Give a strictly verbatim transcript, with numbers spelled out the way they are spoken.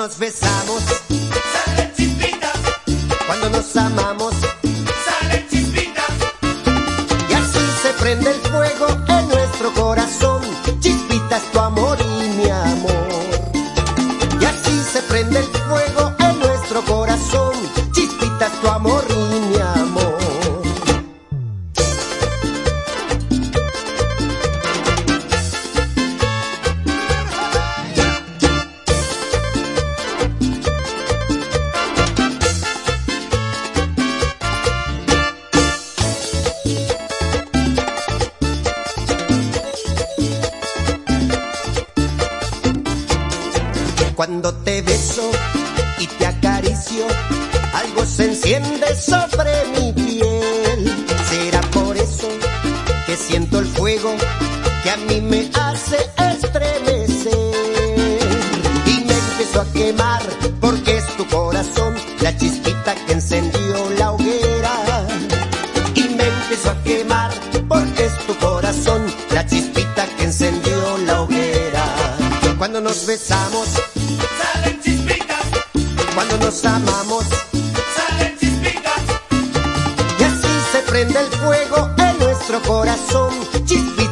nos besamos, salen chispitas. cuando nos amamos, Salen chispitas. y así se prende el fuego en nuestro corazón. Chispitas, tu amor y mi amor. Y así se prende el fuego en nuestro corazón. Chispitas, tu amor y mi amor. Cuando te beso y te acaricio, algo se enciende sobre mi piel. Será por eso que siento el fuego que a mí me hace estremecer. Y me empiezo a quemar porque es tu corazón la chispita que encendió la hoguera. Y me empiezo a quemar porque es tu corazón la chispita que encendió la hoguera. Cuando nos besamos, Salen chispitas. cuando nos amamos, Salen chispitas. y así se prende el fuego en nuestro corazón. Chispitas.